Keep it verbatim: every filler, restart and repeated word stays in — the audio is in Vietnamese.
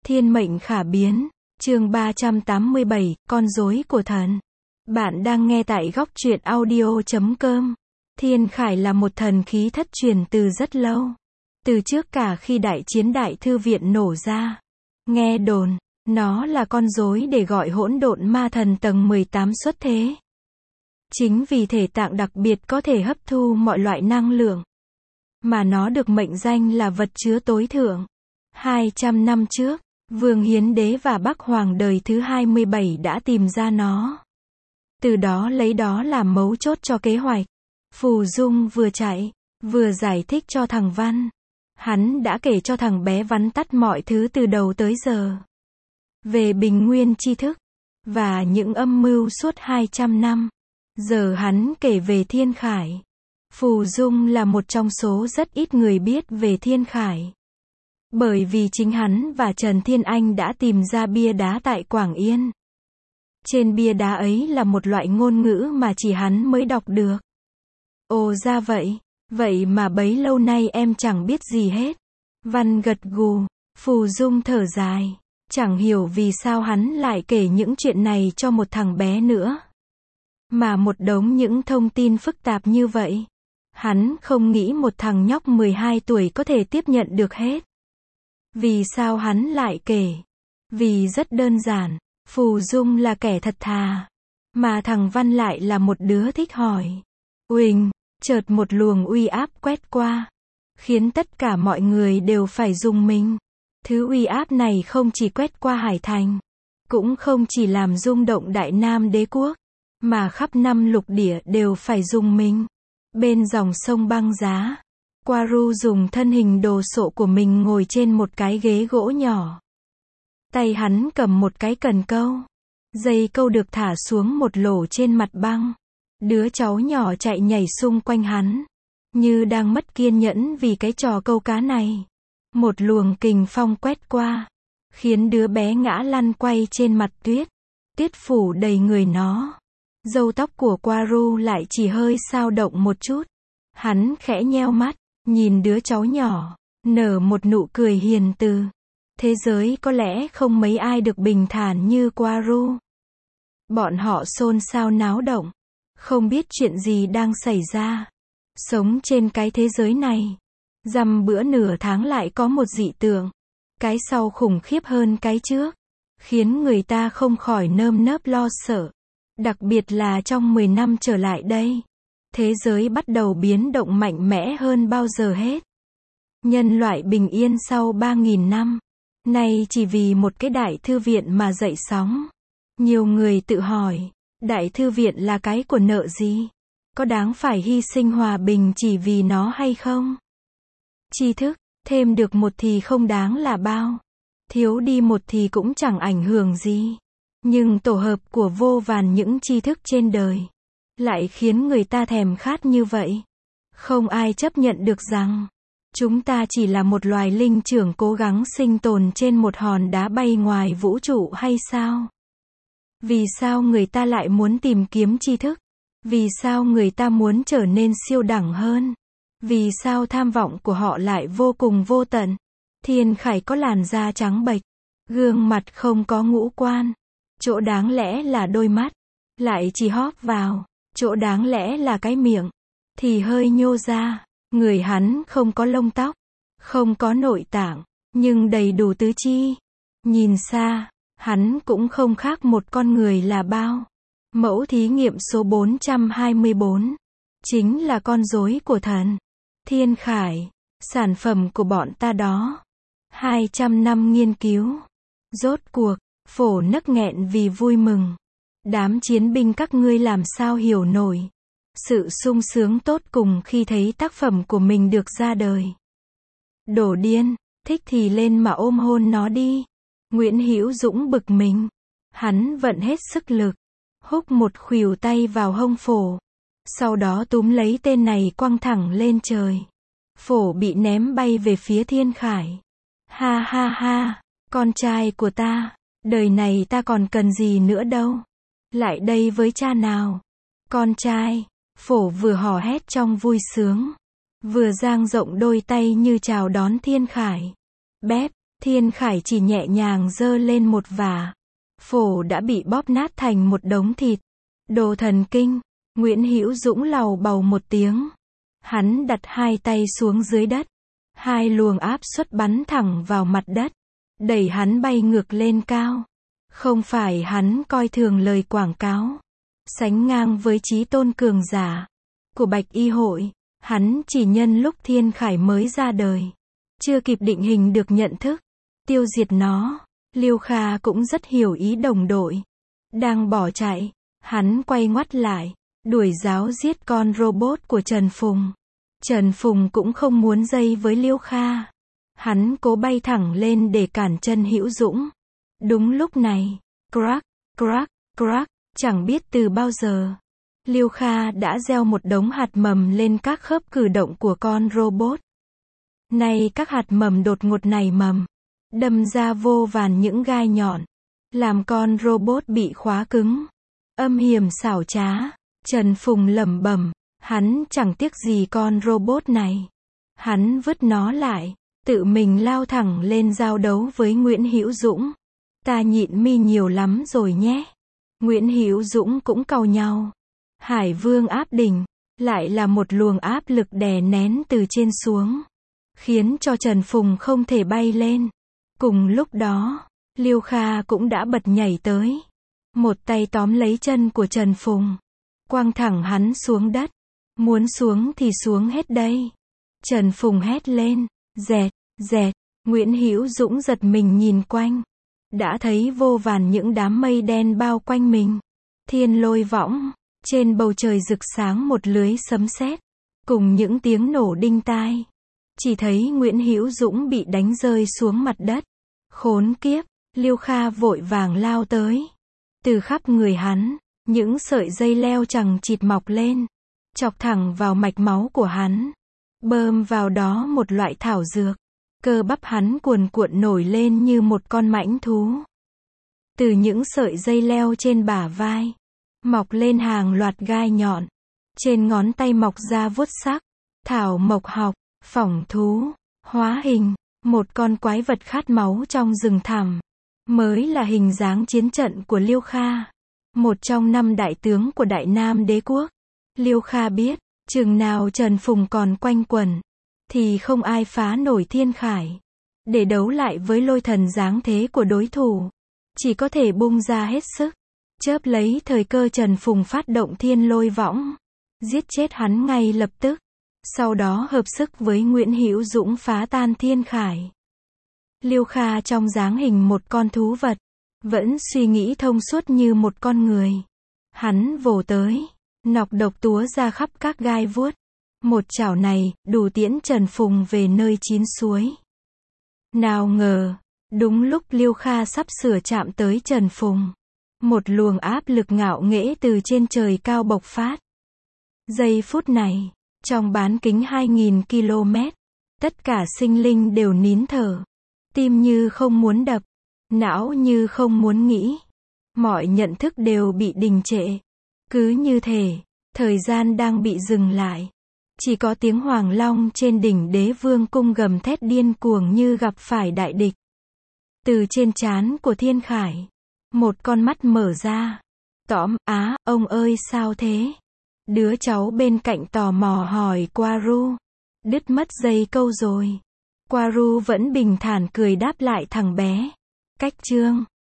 Thiên mệnh khả biến, chương ba trăm tám mươi bảy, con rối của thần. Bạn đang nghe tại góc truyện audio chấm com. Thiên Khải là một thần khí thất truyền từ rất lâu. Từ trước cả khi đại chiến đại thư viện nổ ra. Nghe đồn, nó là con rối để gọi hỗn độn ma thần tầng mười tám xuất thế. Chính vì thể tạng đặc biệt có thể hấp thu mọi loại năng lượng, mà nó được mệnh danh là vật chứa tối thượng. hai trăm năm trước, Vương Hiến Đế và Bắc Hoàng đời thứ hai mươi bảy đã tìm ra nó. Từ đó lấy đó làm mấu chốt cho kế hoạch. Phù Dung vừa chạy, vừa giải thích cho thằng Văn. Hắn đã kể cho thằng bé vắn tắt mọi thứ từ đầu tới giờ. Về bình nguyên tri thức, và những âm mưu suốt hai trăm năm. Giờ hắn kể về Thiên Khải. Phù Dung là một trong số rất ít người biết về Thiên Khải. Bởi vì chính hắn và Trần Thiên Anh đã tìm ra bia đá tại Quảng Yên. Trên bia đá ấy là một loại ngôn ngữ mà chỉ hắn mới đọc được. Ồ ra vậy, vậy mà bấy lâu nay em chẳng biết gì hết. Văn gật gù, Phù Dung thở dài, chẳng hiểu vì sao hắn lại kể những chuyện này cho một thằng bé nữa. Mà một đống những thông tin phức tạp như vậy, hắn không nghĩ một thằng nhóc mười hai tuổi có thể tiếp nhận được hết. Vì sao hắn lại kể? Vì rất đơn giản, Phù Dung là kẻ thật thà, mà thằng Văn lại là một đứa thích hỏi. Uỳnh, chợt một luồng uy áp quét qua, khiến tất cả mọi người đều phải rùng mình. Thứ uy áp này không chỉ quét qua Hải Thành, cũng không chỉ làm rung động Đại Nam Đế quốc, mà khắp năm lục địa đều phải rùng mình. Bên dòng sông băng giá, Quaru dùng thân hình đồ sộ của mình ngồi trên một cái ghế gỗ nhỏ. Tay hắn cầm một cái cần câu. Dây câu được thả xuống một lỗ trên mặt băng. Đứa cháu nhỏ chạy nhảy xung quanh hắn, như đang mất kiên nhẫn vì cái trò câu cá này. Một luồng kình phong quét qua, khiến đứa bé ngã lăn quay trên mặt tuyết. Tuyết phủ đầy người nó. Râu tóc của Quaru lại chỉ hơi xao động một chút. Hắn khẽ nheo mắt, nhìn đứa cháu nhỏ, nở một nụ cười hiền từ. Thế giới có lẽ không mấy ai được bình thản như Quaru. Bọn họ xôn xao náo động, không biết chuyện gì đang xảy ra. Sống trên cái thế giới này, dăm bữa nửa tháng lại có một dị tượng. Cái sau khủng khiếp hơn cái trước, khiến người ta không khỏi nơm nớp lo sợ. Đặc biệt là trong mười năm trở lại đây, thế giới bắt đầu biến động mạnh mẽ hơn bao giờ hết. Nhân loại bình yên sau ba nghìn năm, nay chỉ vì một cái đại thư viện mà dậy sóng. Nhiều người tự hỏi, đại thư viện là cái của nợ gì? Có đáng phải hy sinh hòa bình chỉ vì nó hay không? Tri thức, thêm được một thì không đáng là bao. Thiếu đi một thì cũng chẳng ảnh hưởng gì. Nhưng tổ hợp của vô vàn những tri thức trên đời, lại khiến người ta thèm khát như vậy. Không ai chấp nhận được rằng, chúng ta chỉ là một loài linh trưởng cố gắng sinh tồn trên một hòn đá bay ngoài vũ trụ hay sao? Vì sao người ta lại muốn tìm kiếm tri thức? Vì sao người ta muốn trở nên siêu đẳng hơn? Vì sao tham vọng của họ lại vô cùng vô tận? Thiên Khải có làn da trắng bệch, gương mặt không có ngũ quan. Chỗ đáng lẽ là đôi mắt, lại chỉ hóp vào. Chỗ đáng lẽ là cái miệng, thì hơi nhô ra. Người hắn không có lông tóc, không có nội tạng, nhưng đầy đủ tứ chi. Nhìn xa, hắn cũng không khác một con người là bao. Mẫu thí nghiệm số bốn trăm hai mươi bốn, chính là con rối của thần. Thiên Khải, sản phẩm của bọn ta đó. hai trăm năm nghiên cứu. Rốt cuộc, phổ nấc nghẹn vì vui mừng. Đám chiến binh các ngươi làm sao hiểu nổi sự sung sướng tốt cùng khi thấy tác phẩm của mình được ra đời. Đổ điên, thích thì lên mà ôm hôn nó đi. Nguyễn Hữu Dũng bực mình. Hắn vận hết sức lực, húc một khuỷu tay vào hông phổ. Sau đó túm lấy tên này quăng thẳng lên trời. Phổ bị ném bay về phía Thiên Khải. Ha ha ha, con trai của ta, đời này ta còn cần gì nữa đâu. Lại đây với cha nào. Con trai, Phổ vừa hò hét trong vui sướng, vừa dang rộng đôi tay như chào đón Thiên Khải. Bép, Thiên Khải chỉ nhẹ nhàng giơ lên một vả. Phổ đã bị bóp nát thành một đống thịt. Đồ thần kinh. Nguyễn Hữu Dũng lầu bầu một tiếng. Hắn đặt hai tay xuống dưới đất. Hai luồng áp suất bắn thẳng vào mặt đất. Đẩy hắn bay ngược lên cao. Không phải hắn coi thường lời quảng cáo. Sánh ngang với chí tôn cường giả của Bạch Y hội. Hắn chỉ nhân lúc Thiên Khải mới ra đời. Chưa kịp định hình được nhận thức. Tiêu diệt nó. Liêu Kha cũng rất hiểu ý đồng đội. Đang bỏ chạy. Hắn quay ngoắt lại. Đuổi giáo giết con robot của Trần Phùng. Trần Phùng cũng không muốn dây với Liêu Kha. Hắn cố bay thẳng lên để cản chân Hữu Dũng. Đúng lúc này. Crack, crack, crack. Chẳng biết từ bao giờ. Liêu Kha đã gieo một đống hạt mầm lên các khớp cử động của con robot. Nay các hạt mầm đột ngột nảy mầm. Đâm ra vô vàn những gai nhọn. Làm con robot bị khóa cứng. Âm hiểm xảo trá. Trần Phùng lẩm bẩm. Hắn chẳng tiếc gì con robot này. Hắn vứt nó lại. Tự mình lao thẳng lên giao đấu với Nguyễn Hữu Dũng. Ta nhịn mi nhiều lắm rồi nhé. Nguyễn Hữu Dũng cũng cau nhau. Hải Vương áp đỉnh. Lại là một luồng áp lực đè nén từ trên xuống. Khiến cho Trần Phùng không thể bay lên. Cùng lúc đó, Liêu Kha cũng đã bật nhảy tới. Một tay tóm lấy chân của Trần Phùng. Quăng thẳng hắn xuống đất. Muốn xuống thì xuống hết đây. Trần Phùng hét lên. Dẹt, dẹt. Nguyễn Hữu Dũng giật mình nhìn quanh. Đã thấy vô vàn những đám mây đen bao quanh mình. Thiên lôi võng. Trên bầu trời rực sáng một lưới sấm sét. Cùng những tiếng nổ đinh tai. Chỉ thấy Nguyễn Hữu Dũng bị đánh rơi xuống mặt đất. Khốn kiếp. Liêu Kha vội vàng lao tới. Từ khắp người hắn, những sợi dây leo chằng chịt mọc lên. Chọc thẳng vào mạch máu của hắn. Bơm vào đó một loại thảo dược. Cơ bắp hắn cuồn cuộn nổi lên như một con mãnh thú. Từ những sợi dây leo trên bả vai. Mọc lên hàng loạt gai nhọn. Trên ngón tay mọc ra vuốt sắc. Thảo mộc học, phỏng thú, hóa hình. Một con quái vật khát máu trong rừng thẳm. Mới là hình dáng chiến trận của Liêu Kha. Một trong năm đại tướng của Đại Nam Đế Quốc. Liêu Kha biết, chừng nào Trần Phùng còn quanh quẩn, thì không ai phá nổi Thiên Khải. Để đấu lại với lôi thần giáng thế của đối thủ, chỉ có thể bung ra hết sức. Chớp lấy thời cơ Trần Phùng phát động thiên lôi võng. Giết chết hắn ngay lập tức. Sau đó hợp sức với Nguyễn Hữu Dũng phá tan Thiên Khải. Liêu Kha trong dáng hình một con thú vật. Vẫn suy nghĩ thông suốt như một con người. Hắn vồ tới. Nọc độc túa ra khắp các gai vuốt. Một chảo này, đủ tiễn Trần Phùng về nơi chín suối. Nào ngờ, đúng lúc Liêu Kha sắp sửa chạm tới Trần Phùng. Một luồng áp lực ngạo nghễ từ trên trời cao bộc phát. Giây phút này, trong bán kính hai nghìn ki lô mét, tất cả sinh linh đều nín thở. Tim như không muốn đập, não như không muốn nghĩ. Mọi nhận thức đều bị đình trệ. Cứ như thể, thời gian đang bị dừng lại. Chỉ có tiếng Hoàng Long trên đỉnh Đế Vương cung gầm thét điên cuồng như gặp phải đại địch. Từ trên trán của Thiên Khải, một con mắt mở ra. Tõm, á, ông ơi sao thế? Đứa cháu bên cạnh tò mò hỏi Quaru. Đứt mất dây câu rồi. Quaru vẫn bình thản cười đáp lại thằng bé. Cách chương